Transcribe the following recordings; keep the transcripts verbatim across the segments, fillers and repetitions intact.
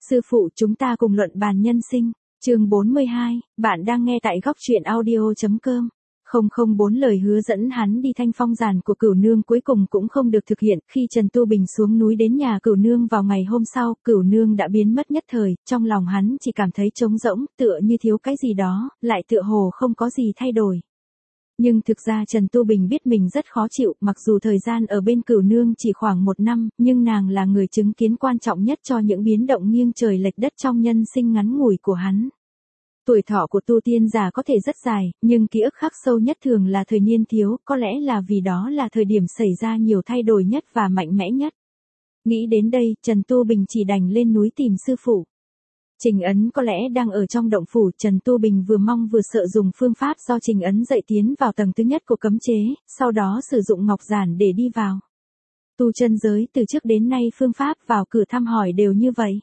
Sư phụ, chúng ta cùng luận bàn nhân sinh. Chương bốn mươi hai, bạn đang nghe tại góc truyện audio.com. Không không bốn lời hứa dẫn hắn đi Thanh Phong Giản của Cửu Nương cuối cùng cũng không được thực hiện. Khi Trần Tu Bình xuống núi đến nhà Cửu Nương vào ngày hôm sau, Cửu Nương đã biến mất nhất thời, trong lòng hắn chỉ cảm thấy trống rỗng, tựa như thiếu cái gì đó, lại tựa hồ không có gì thay đổi. Nhưng thực ra Trần Tu Bình biết mình rất khó chịu, mặc dù thời gian ở bên Cửu Nương chỉ khoảng một năm, nhưng nàng là người chứng kiến quan trọng nhất cho những biến động nghiêng trời lệch đất trong nhân sinh ngắn ngủi của hắn. Tuổi thọ của tu tiên giả có thể rất dài, nhưng ký ức khắc sâu nhất thường là thời niên thiếu, có lẽ là vì đó là thời điểm xảy ra nhiều thay đổi nhất và mạnh mẽ nhất. Nghĩ đến đây, Trần Tu Bình chỉ đành lên núi tìm sư phụ. Trình Ấn có lẽ đang ở trong động phủ, Trần Tu Bình vừa mong vừa sợ dùng phương pháp do Trình Ấn dạy tiến vào tầng thứ nhất của cấm chế, sau đó sử dụng ngọc giản để đi vào. Tu chân giới từ trước đến nay phương pháp vào cửa thăm hỏi đều như vậy.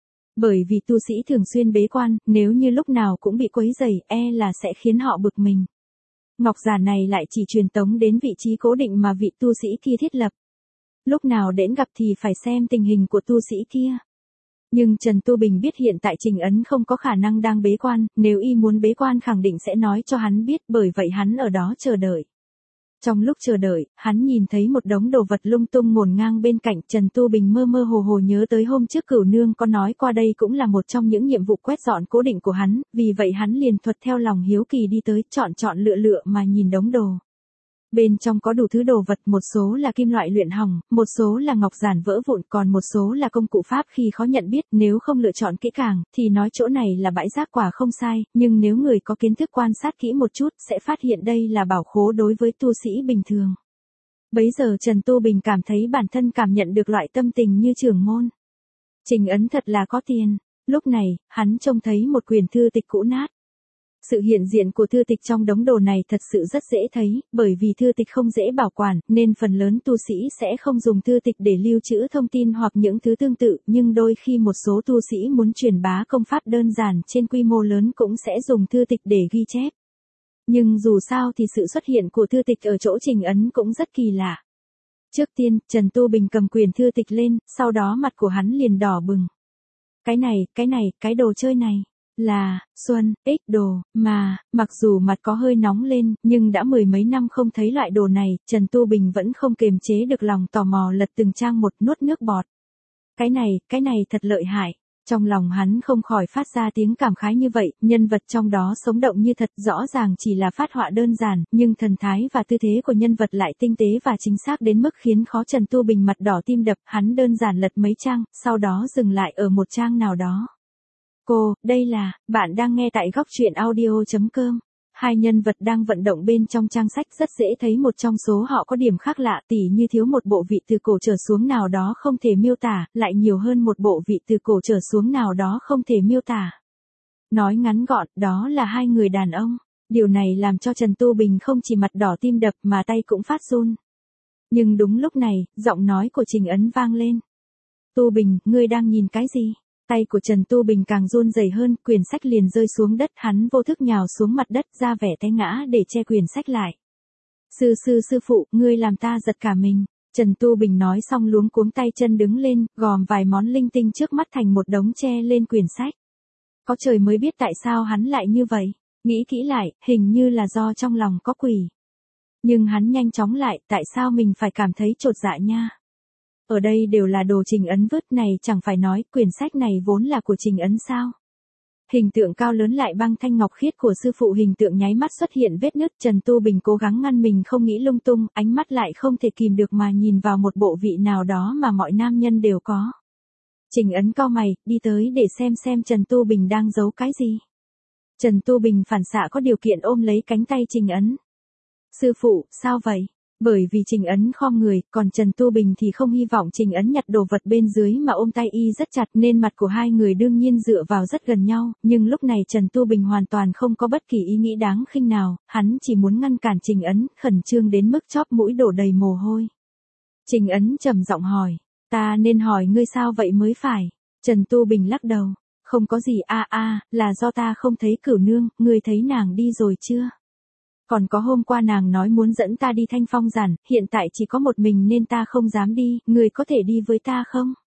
Bởi vì tu sĩ thường xuyên bế quan, nếu như lúc nào cũng bị quấy rầy, e là sẽ khiến họ bực mình. Ngọc giản này lại chỉ truyền tống đến vị trí cố định mà vị tu sĩ kia thiết lập. Lúc nào đến gặp thì phải xem tình hình của tu sĩ kia. Nhưng Trần Tu Bình biết hiện tại Trình Ấn không có khả năng đang bế quan, nếu y muốn bế quan khẳng định sẽ nói cho hắn biết, bởi vậy hắn ở đó chờ đợi. Trong lúc chờ đợi, hắn nhìn thấy một đống đồ vật lung tung ngổn ngang bên cạnh. Trần Tu Bình mơ mơ hồ hồ nhớ tới hôm trước Cửu Nương có nói qua đây cũng là một trong những nhiệm vụ quét dọn cố định của hắn, vì vậy hắn liền thuật theo lòng hiếu kỳ đi tới, chọn chọn lựa lựa mà nhìn đống đồ. Bên trong có đủ thứ đồ vật, một số là kim loại luyện hỏng, một số là ngọc giản vỡ vụn, còn một số là công cụ pháp khi khó nhận biết, nếu không lựa chọn kỹ càng, thì nói chỗ này là bãi rác quả không sai, nhưng nếu người có kiến thức quan sát kỹ một chút, sẽ phát hiện đây là bảo khố đối với tu sĩ bình thường. Bấy giờ Trần Tu Bình cảm thấy bản thân cảm nhận được loại tâm tình như trưởng môn. Trình Ấn thật là có tiền. Lúc này, hắn trông thấy một quyển thư tịch cũ nát. Sự hiện diện của thư tịch trong đống đồ này thật sự rất dễ thấy, bởi vì thư tịch không dễ bảo quản, nên phần lớn tu sĩ sẽ không dùng thư tịch để lưu trữ thông tin hoặc những thứ tương tự, nhưng đôi khi một số tu sĩ muốn truyền bá công pháp đơn giản trên quy mô lớn cũng sẽ dùng thư tịch để ghi chép. Nhưng dù sao thì sự xuất hiện của thư tịch ở chỗ Trình Ấn cũng rất kỳ lạ. Trước tiên, Trần Tu Bình cầm quyển thư tịch lên, sau đó mặt của hắn liền đỏ bừng. Cái này, cái này, cái đồ chơi này. Là, Xuân, Ích đồ, mà, mặc dù mặt có hơi nóng lên, nhưng đã mười mấy năm không thấy loại đồ này, Trần Tu Bình vẫn không kềm chế được lòng tò mò lật từng trang một, nuốt nước bọt. Cái này, cái này thật lợi hại. Trong lòng hắn không khỏi phát ra tiếng cảm khái như vậy, nhân vật trong đó sống động như thật, rõ ràng chỉ là phát họa đơn giản, nhưng thần thái và tư thế của nhân vật lại tinh tế và chính xác đến mức khiến khó Trần Tu Bình mặt đỏ tim đập, hắn đơn giản lật mấy trang, sau đó dừng lại ở một trang nào đó. Cô, đây là, bạn đang nghe tại góc truyện audio.com. Hai nhân vật đang vận động bên trong trang sách, rất dễ thấy một trong số họ có điểm khác lạ, tỉ như thiếu một bộ vị từ cổ trở xuống nào đó không thể miêu tả, lại nhiều hơn một bộ vị từ cổ trở xuống nào đó không thể miêu tả. Nói ngắn gọn, đó là hai người đàn ông. Điều này làm cho Trần Tu Bình không chỉ mặt đỏ tim đập mà tay cũng phát run. Nhưng đúng lúc này, giọng nói của Trình Ấn vang lên. Tu Bình, ngươi đang nhìn cái gì? Tay của Trần Tu Bình càng run rẩy hơn, quyển sách liền rơi xuống đất, hắn vô thức nhào xuống mặt đất ra vẻ té ngã để che quyển sách lại. Sư sư sư phụ, ngươi làm ta giật cả mình. Trần Tu Bình nói xong luống cuống tay chân đứng lên, gom vài món linh tinh trước mắt thành một đống che lên quyển sách. Có trời mới biết tại sao hắn lại như vậy. Nghĩ kỹ lại, hình như là do trong lòng có quỷ. Nhưng hắn nhanh chóng lại, tại sao mình phải cảm thấy chột dạ nha. Ở đây đều là đồ Trình Ấn vứt này, chẳng phải nói, quyển sách này vốn là của Trình Ấn sao? Hình tượng cao lớn lại băng thanh ngọc khiết của sư phụ hình tượng nháy mắt xuất hiện vết nứt, Trần Tu Bình cố gắng ngăn mình không nghĩ lung tung, ánh mắt lại không thể kìm được mà nhìn vào một bộ vị nào đó mà mọi nam nhân đều có. Trình Ấn cau mày, đi tới để xem xem Trần Tu Bình đang giấu cái gì. Trần Tu Bình phản xạ có điều kiện ôm lấy cánh tay Trình Ấn. Sư phụ, sao vậy? Bởi vì Trình Ấn khom người, còn Trần Tu Bình thì không hy vọng Trình Ấn nhặt đồ vật bên dưới mà ôm tay y rất chặt, nên mặt của hai người đương nhiên dựa vào rất gần nhau, nhưng lúc này Trần Tu Bình hoàn toàn không có bất kỳ ý nghĩ đáng khinh nào, hắn chỉ muốn ngăn cản Trình Ấn, khẩn trương đến mức chóp mũi đổ đầy mồ hôi. Trình Ấn trầm giọng hỏi, ta nên hỏi ngươi sao vậy mới phải. Trần Tu Bình lắc đầu, không có gì a a, là do ta không thấy Cửu Nương, ngươi thấy nàng đi rồi chưa? Còn có hôm qua nàng nói muốn dẫn ta đi Thanh Phong Giản, hiện tại chỉ có một mình nên ta không dám đi, người có thể đi với ta không?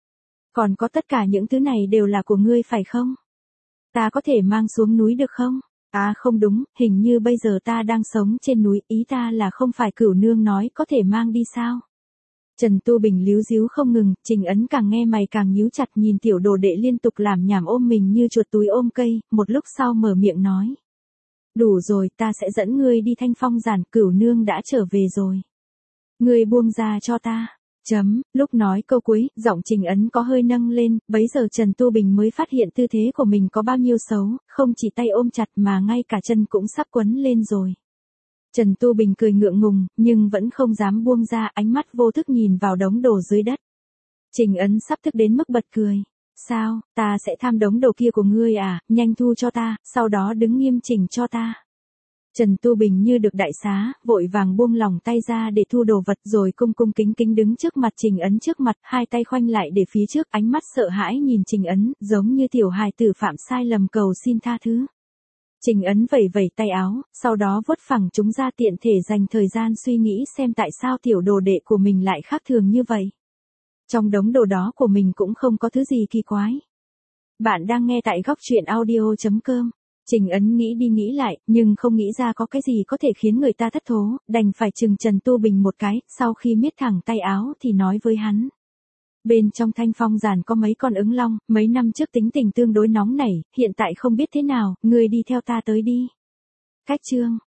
Còn có tất cả những thứ này đều là của ngươi phải không? Ta có thể mang xuống núi được không? À không đúng, hình như bây giờ ta đang sống trên núi, ý ta là không phải Cửu nương nói có thể mang đi sao? Trần Tu Bình líu díu không ngừng, Trình Ấn càng nghe mày càng nhíu chặt, nhìn tiểu đồ đệ liên tục làm nhảm ôm mình như chuột túi ôm cây, một lúc sau mở miệng nói. Đủ rồi, ta sẽ dẫn ngươi đi Thanh Phong giản, Cửu nương đã trở về rồi. Ngươi buông ra cho ta. Chấm, lúc nói câu cuối, giọng Trình Ấn có hơi nâng lên, bấy giờ Trần Tu Bình mới phát hiện tư thế của mình có bao nhiêu xấu, không chỉ tay ôm chặt mà ngay cả chân cũng sắp quấn lên rồi. Trần Tu Bình cười ngượng ngùng, nhưng vẫn không dám buông ra, ánh mắt vô thức nhìn vào đống đồ dưới đất. Trình Ấn sắp thức đến mức bật cười. Sao, ta sẽ tham đống đồ kia của ngươi à, nhanh thu cho ta, sau đó đứng nghiêm chỉnh cho ta. Trần Tu Bình như được đại xá, vội vàng buông lỏng tay ra để thu đồ vật rồi cung cung kính kính đứng trước mặt Trình Ấn trước mặt, hai tay khoanh lại để phía trước, ánh mắt sợ hãi nhìn Trình Ấn, giống như tiểu hài tử phạm sai lầm cầu xin tha thứ. Trình Ấn vẩy vẩy tay áo, sau đó vuốt phẳng chúng ra tiện thể dành thời gian suy nghĩ xem tại sao tiểu đồ đệ của mình lại khác thường như vậy. Trong đống đồ đó của mình cũng không có thứ gì kỳ quái. Bạn đang nghe tại góc truyện audio chấm com. Trình Ấn nghĩ đi nghĩ lại, nhưng không nghĩ ra có cái gì có thể khiến người ta thất thố, đành phải chừng Trần Tu Bình một cái, sau khi miết thẳng tay áo thì nói với hắn. Bên trong Thanh Phong giản có mấy con ứng long, mấy năm trước tính tình tương đối nóng nảy, hiện tại không biết thế nào, ngươi đi theo ta tới đi. Cách chương.